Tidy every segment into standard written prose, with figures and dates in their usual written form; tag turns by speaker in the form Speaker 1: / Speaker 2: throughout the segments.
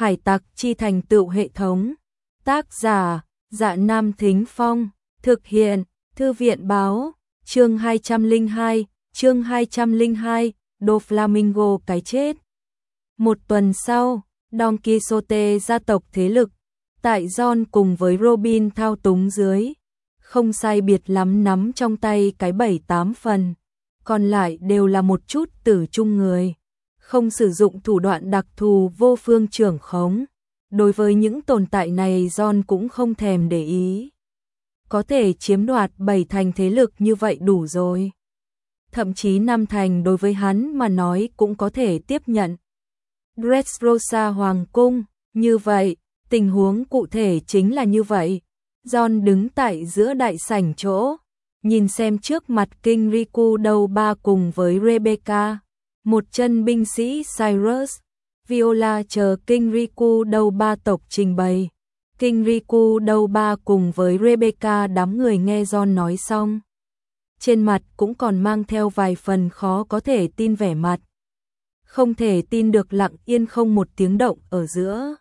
Speaker 1: Hải tặc chi thành tựu hệ thống. Tác giả, Dạ Nam Thính Phong. Thực hiện, Thư viện Báo. Chương 202, Doflamingo cái chết. Một tuần sau, Don Quixote gia tộc thế lực, tại John cùng với Robin thao túng dưới, không sai biệt lắm nắm trong tay cái 7-8 phần, còn lại đều là một chút tử trung người, không sử dụng thủ đoạn đặc thù vô phương trưởng khống. Đối với những tồn tại này John cũng không thèm để ý. Có thể chiếm đoạt 7 thành thế lực như vậy đủ rồi. Thậm chí 5 thành đối với hắn mà nói cũng có thể tiếp nhận. Dressrosa Hoàng Cung, như vậy, tình huống cụ thể chính là như vậy. John đứng tại giữa đại sảnh chỗ, nhìn xem trước mặt King Riku đầu ba cùng với Rebecca, một chân binh sĩ Cyrus, Viola chờ King Riku đầu ba tộc trình bày. King Riku đầu ba cùng với Rebecca đám người nghe John nói xong. Trên mặt cũng còn mang theo vài phần khó có thể tin vẻ mặt. Không thể tin được lặng yên không một tiếng động ở giữa.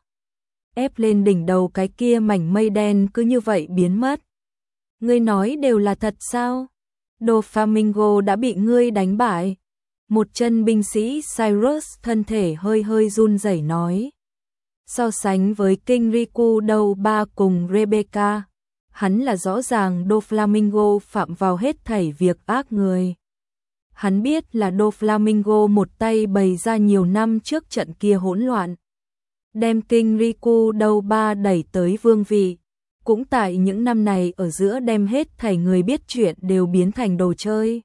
Speaker 1: Ép lên đỉnh đầu cái kia mảnh mây đen cứ như vậy biến mất. Ngươi nói đều là thật sao? Doflamingo đã bị ngươi đánh bại. Một chân binh sĩ Cyrus thân thể hơi hơi run rẩy nói. So sánh với King Riku đầu ba cùng Rebecca, hắn là rõ ràng Doflamingo phạm vào hết thảy việc ác người. Hắn biết là Doflamingo một tay bày ra nhiều năm trước trận kia hỗn loạn, đem King Riku đầu ba đẩy tới vương vị, cũng tại những năm này ở giữa đem hết thảy người biết chuyện đều biến thành đồ chơi.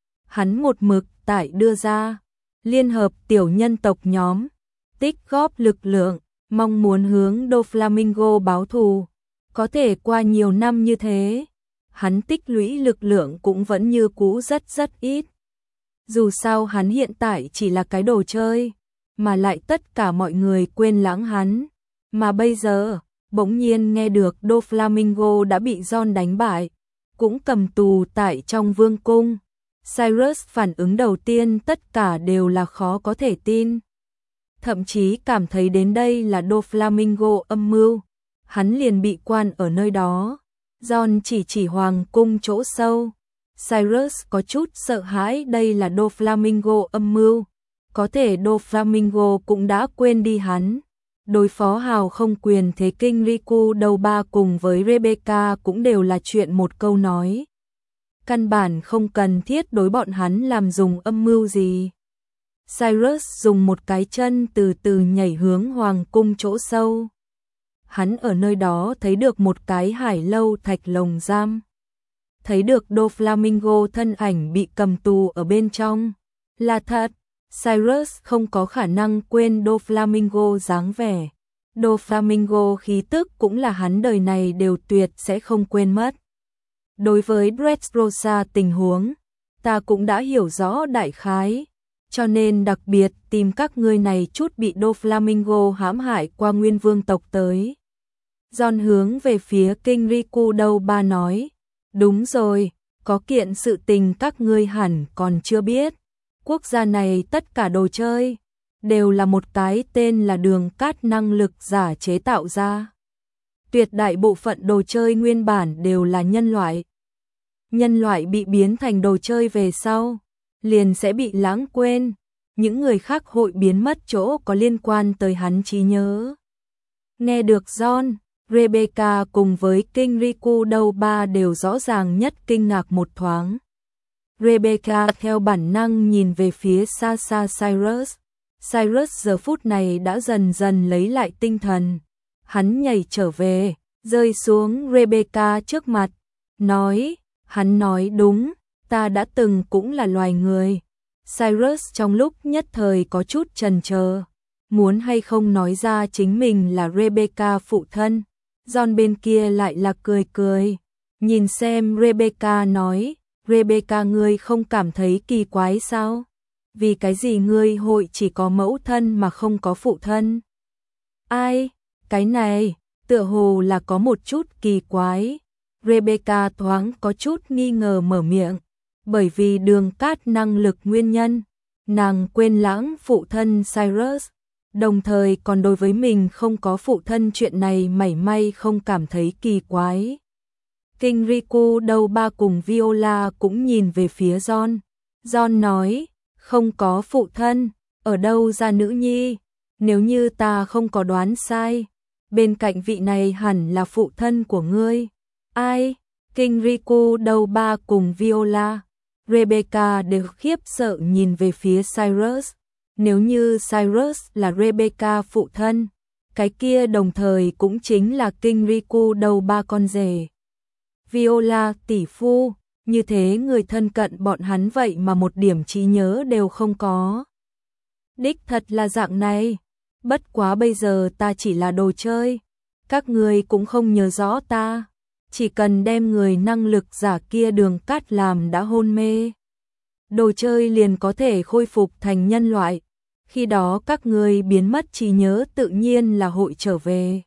Speaker 1: Hắn một mực tại đưa ra liên hợp tiểu nhân tộc nhóm, tích góp lực lượng, mong muốn hướng Doflamingo báo thù. Có thể qua nhiều năm như thế, hắn tích lũy lực lượng cũng vẫn như cũ rất ít. Dù sao hắn hiện tại chỉ là cái đồ chơi, mà lại tất cả mọi người quên lãng hắn. Mà bây giờ, bỗng nhiên nghe được Doflamingo đã bị John đánh bại, cũng cầm tù tại trong vương cung. Cyrus phản ứng đầu tiên tất cả đều là khó có thể tin. Thậm chí cảm thấy đến đây là Doflamingo âm mưu. Hắn liền bị quan ở nơi đó. John chỉ hoàng cung chỗ sâu. Cyrus có chút sợ hãi đây là Doflamingo âm mưu. Có thể Doflamingo cũng đã quên đi hắn. Đối phó hào không quyền thế King Riku đầu ba cùng với Rebecca cũng đều là chuyện một câu nói. Căn bản không cần thiết đối bọn hắn làm dùng âm mưu gì. Cyrus dùng một cái chân từ từ nhảy hướng hoàng cung chỗ sâu. Hắn ở nơi đó thấy được một cái hải lâu thạch lồng giam. Thấy được Doflamingo thân ảnh bị cầm tù ở bên trong. Là thật, Cyrus không có khả năng quên Doflamingo dáng vẻ. Doflamingo khí tức cũng là hắn đời này đều tuyệt sẽ không quên mất. Đối với Dressrosa tình huống, ta cũng đã hiểu rõ đại khái. Cho nên đặc biệt tìm các ngươi này chút bị Doflamingo hãm hại qua nguyên vương tộc tới. John hướng về phía King Riku đầu ba nói. Đúng rồi, có kiện sự tình các ngươi hẳn còn chưa biết. Quốc gia này tất cả đồ chơi, đều là một cái tên là đường cát năng lực giả chế tạo ra. Tuyệt đại bộ phận đồ chơi nguyên bản đều là nhân loại. Nhân loại bị biến thành đồ chơi về sau, liền sẽ bị lãng quên. Những người khác hội biến mất chỗ có liên quan tới hắn trí nhớ. Nghe được John, Rebecca cùng với King Riku đầu ba đều rõ ràng nhất kinh ngạc một thoáng. Rebecca theo bản năng nhìn về phía xa xa Cyrus. Cyrus giờ phút này đã dần dần lấy lại tinh thần. Hắn nhảy trở về, rơi xuống Rebecca trước mặt. Hắn nói đúng, ta đã từng cũng là loài người. Cyrus trong lúc nhất thời có chút chần chờ, muốn hay không nói ra chính mình là Rebecca phụ thân. John bên kia lại là cười. Nhìn xem Rebecca nói, Rebecca ngươi không cảm thấy kỳ quái sao? Vì cái gì ngươi hội chỉ có mẫu thân mà không có phụ thân? Ai? Cái này, tựa hồ là có một chút kỳ quái. Rebecca thoáng có chút nghi ngờ mở miệng. Bởi vì đường cát năng lực nguyên nhân, nàng quên lãng phụ thân Cyrus. đồng thời còn đối với mình không có phụ thân chuyện này mảy may không cảm thấy kỳ quái. Kinriku đầu ba cùng Viola cũng nhìn về phía John. John nói, không có phụ thân, ở đâu ra nữ nhi? Nếu như ta không có đoán sai, bên cạnh vị này hẳn là phụ thân của ngươi. Ai? Kinriku đầu ba cùng Viola, Rebecca đều khiếp sợ nhìn về phía Cyrus. Nếu như Cyrus là Rebecca phụ thân, cái kia đồng thời cũng chính là Kinriku đầu ba con rể. Viola tỷ phu, như thế người thân cận bọn hắn vậy mà một điểm trí nhớ đều không có. Đích thật là dạng này, bất quá bây giờ ta chỉ là đồ chơi, các người cũng không nhớ rõ ta, chỉ cần đem người năng lực giả kia Đường Cát làm đã hôn mê. Đồ chơi liền có thể khôi phục thành nhân loại, khi đó các người biến mất trí nhớ tự nhiên là hội trở về.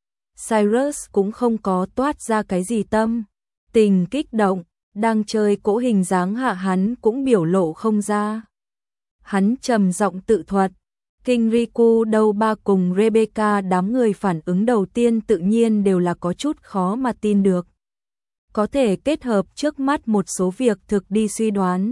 Speaker 1: Cyrus cũng không có toát ra cái gì tâm tình kích động, đang chơi cỗ hình dáng hạ hắn cũng biểu lộ không ra. Hắn trầm giọng tự thuật, Kinriku đầu ba cùng Rebecca đám người phản ứng đầu tiên tự nhiên đều là có chút khó mà tin được. Có thể kết hợp trước mắt một số việc thực đi suy đoán.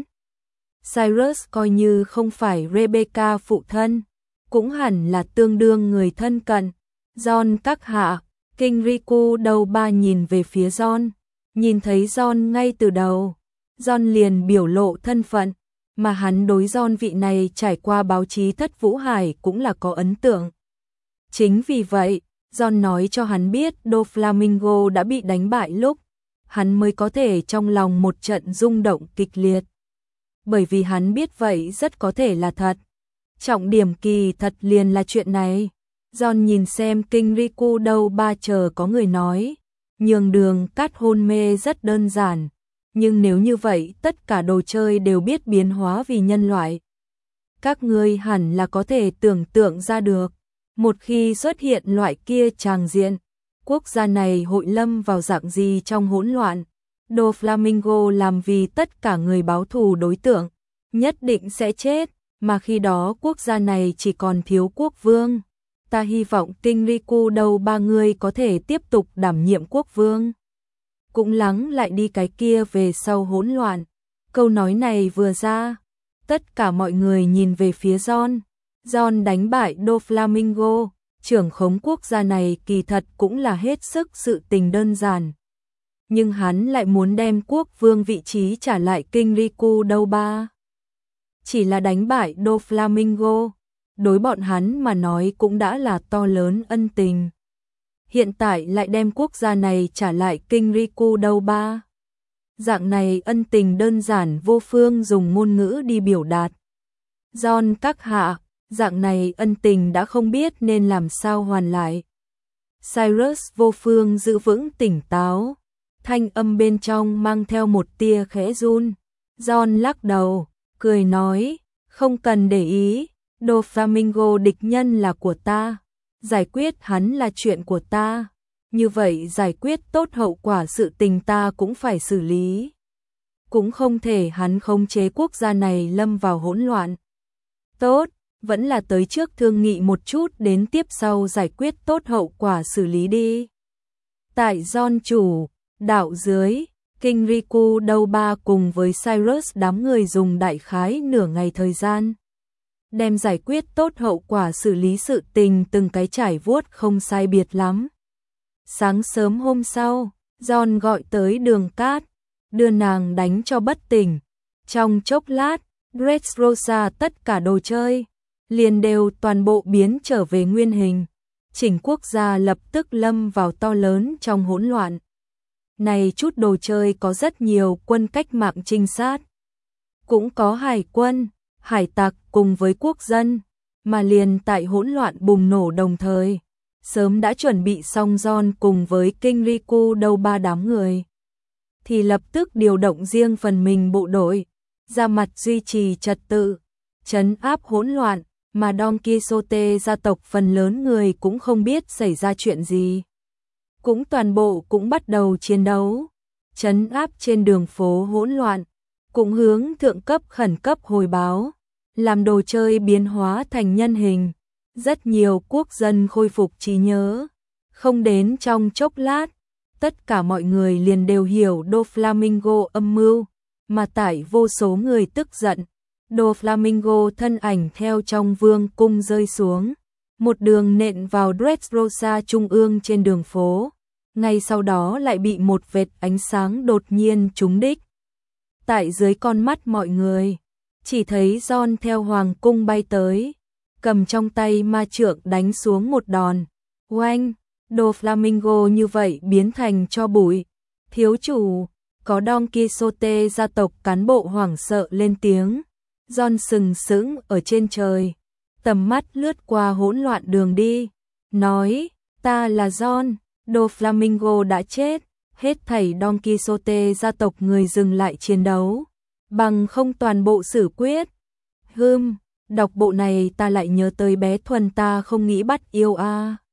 Speaker 1: Cyrus coi như không phải Rebecca phụ thân, cũng hẳn là tương đương người thân cận. John các hạ, Kinriku đầu ba nhìn về phía John, nhìn thấy John ngay từ đầu, John liền biểu lộ thân phận, mà hắn đối John vị này trải qua báo chí thất Vũ Hải cũng là có ấn tượng. Chính vì vậy, John nói cho hắn biết Doflamingo đã bị đánh bại lúc, hắn mới có thể trong lòng một trận rung động kịch liệt. Bởi vì hắn biết vậy rất có thể là thật. Trọng điểm kỳ thật liền là chuyện này. John nhìn xem Kinriku đầu ba chờ có người nói, nhường Đường Cát hôn mê rất đơn giản, nhưng nếu như vậy tất cả đồ chơi đều biết biến hóa vì nhân loại. Các ngươi hẳn là có thể tưởng tượng ra được, một khi xuất hiện loại kia tràng diện, quốc gia này hội lâm vào dạng gì trong hỗn loạn. Doflamingo làm vì tất cả người báo thù đối tượng, nhất định sẽ chết, mà khi đó quốc gia này chỉ còn thiếu quốc vương. Ta hy vọng Kinriku đầu ba người có thể tiếp tục đảm nhiệm quốc vương, cũng lắng lại đi cái kia về sau hỗn loạn. Câu nói này vừa ra, tất cả mọi người nhìn về phía John. John đánh bại Doflamingo, trưởng khống quốc gia này kỳ thật cũng là hết sức sự tình đơn giản. Nhưng hắn lại muốn đem quốc vương vị trí trả lại Kinriku đầu ba. Chỉ là đánh bại Doflamingo, đối bọn hắn mà nói cũng đã là to lớn ân tình. Hiện tại lại đem quốc gia này trả lại Kinriku đầu ba. Dạng này ân tình đơn giản vô phương dùng ngôn ngữ đi biểu đạt. John các hạ, dạng này ân tình đã không biết nên làm sao hoàn lại. Cyrus vô phương giữ vững tỉnh táo, thanh âm bên trong mang theo một tia khẽ run. John lắc đầu, cười nói, không cần để ý, Doflamingo địch nhân là của ta, giải quyết hắn là chuyện của ta, như vậy giải quyết tốt hậu quả sự tình ta cũng phải xử lý. Cũng không thể hắn khống chế quốc gia này lâm vào hỗn loạn. Tốt, vẫn là tới trước thương nghị một chút đến tiếp sau giải quyết tốt hậu quả xử lý đi. Tại John chủ, đảo dưới, Kinriku đầu ba cùng với Cyrus đám người dùng đại khái nửa ngày thời gian, đem giải quyết tốt hậu quả xử lý sự tình từng cái trải vuốt không sai biệt lắm. Sáng sớm hôm sau, John gọi tới Đường Cát, đưa nàng đánh cho bất tỉnh. Trong chốc lát, Dressrosa tất cả đồ chơi liền đều toàn bộ biến trở về nguyên hình. Chỉnh quốc gia lập tức lâm vào to lớn trong hỗn loạn. Này chút đồ chơi có rất nhiều quân cách mạng trinh sát, cũng có hải quân, hải tặc cùng với quốc dân, mà liền tại hỗn loạn bùng nổ đồng thời, sớm đã chuẩn bị xong John cùng với Kinriku đầu ba đám người, thì lập tức điều động riêng phần mình bộ đội, ra mặt duy trì trật tự, trấn áp hỗn loạn, mà Don Quixote gia tộc phần lớn người cũng không biết xảy ra chuyện gì. Cũng toàn bộ cũng bắt đầu chiến đấu, trấn áp trên đường phố hỗn loạn, cũng hướng thượng cấp khẩn cấp hồi báo, làm đồ chơi biến hóa thành nhân hình. Rất nhiều quốc dân khôi phục trí nhớ. Không đến trong chốc lát, tất cả mọi người liền đều hiểu Doflamingo âm mưu, mà tải vô số người tức giận. Doflamingo thân ảnh theo trong vương cung rơi xuống, một đường nện vào Dressrosa trung ương trên đường phố, ngay sau đó lại bị một vệt ánh sáng đột nhiên trúng đích. Tại dưới con mắt mọi người, chỉ thấy John theo hoàng cung bay tới, cầm trong tay ma trượng đánh xuống một đòn. Oanh, Doflamingo như vậy biến thành tro bụi. Thiếu chủ, có Don Quixote gia tộc cán bộ hoảng sợ lên tiếng. John sừng sững ở trên trời, tầm mắt lướt qua hỗn loạn đường đi, nói, ta là John, Doflamingo đã chết, hết thảy Don Quixote gia tộc người dừng lại chiến đấu, bằng không toàn bộ xử quyết. Đọc bộ này ta lại nhớ tới bé Thuần ta không nghĩ bắt yêu a.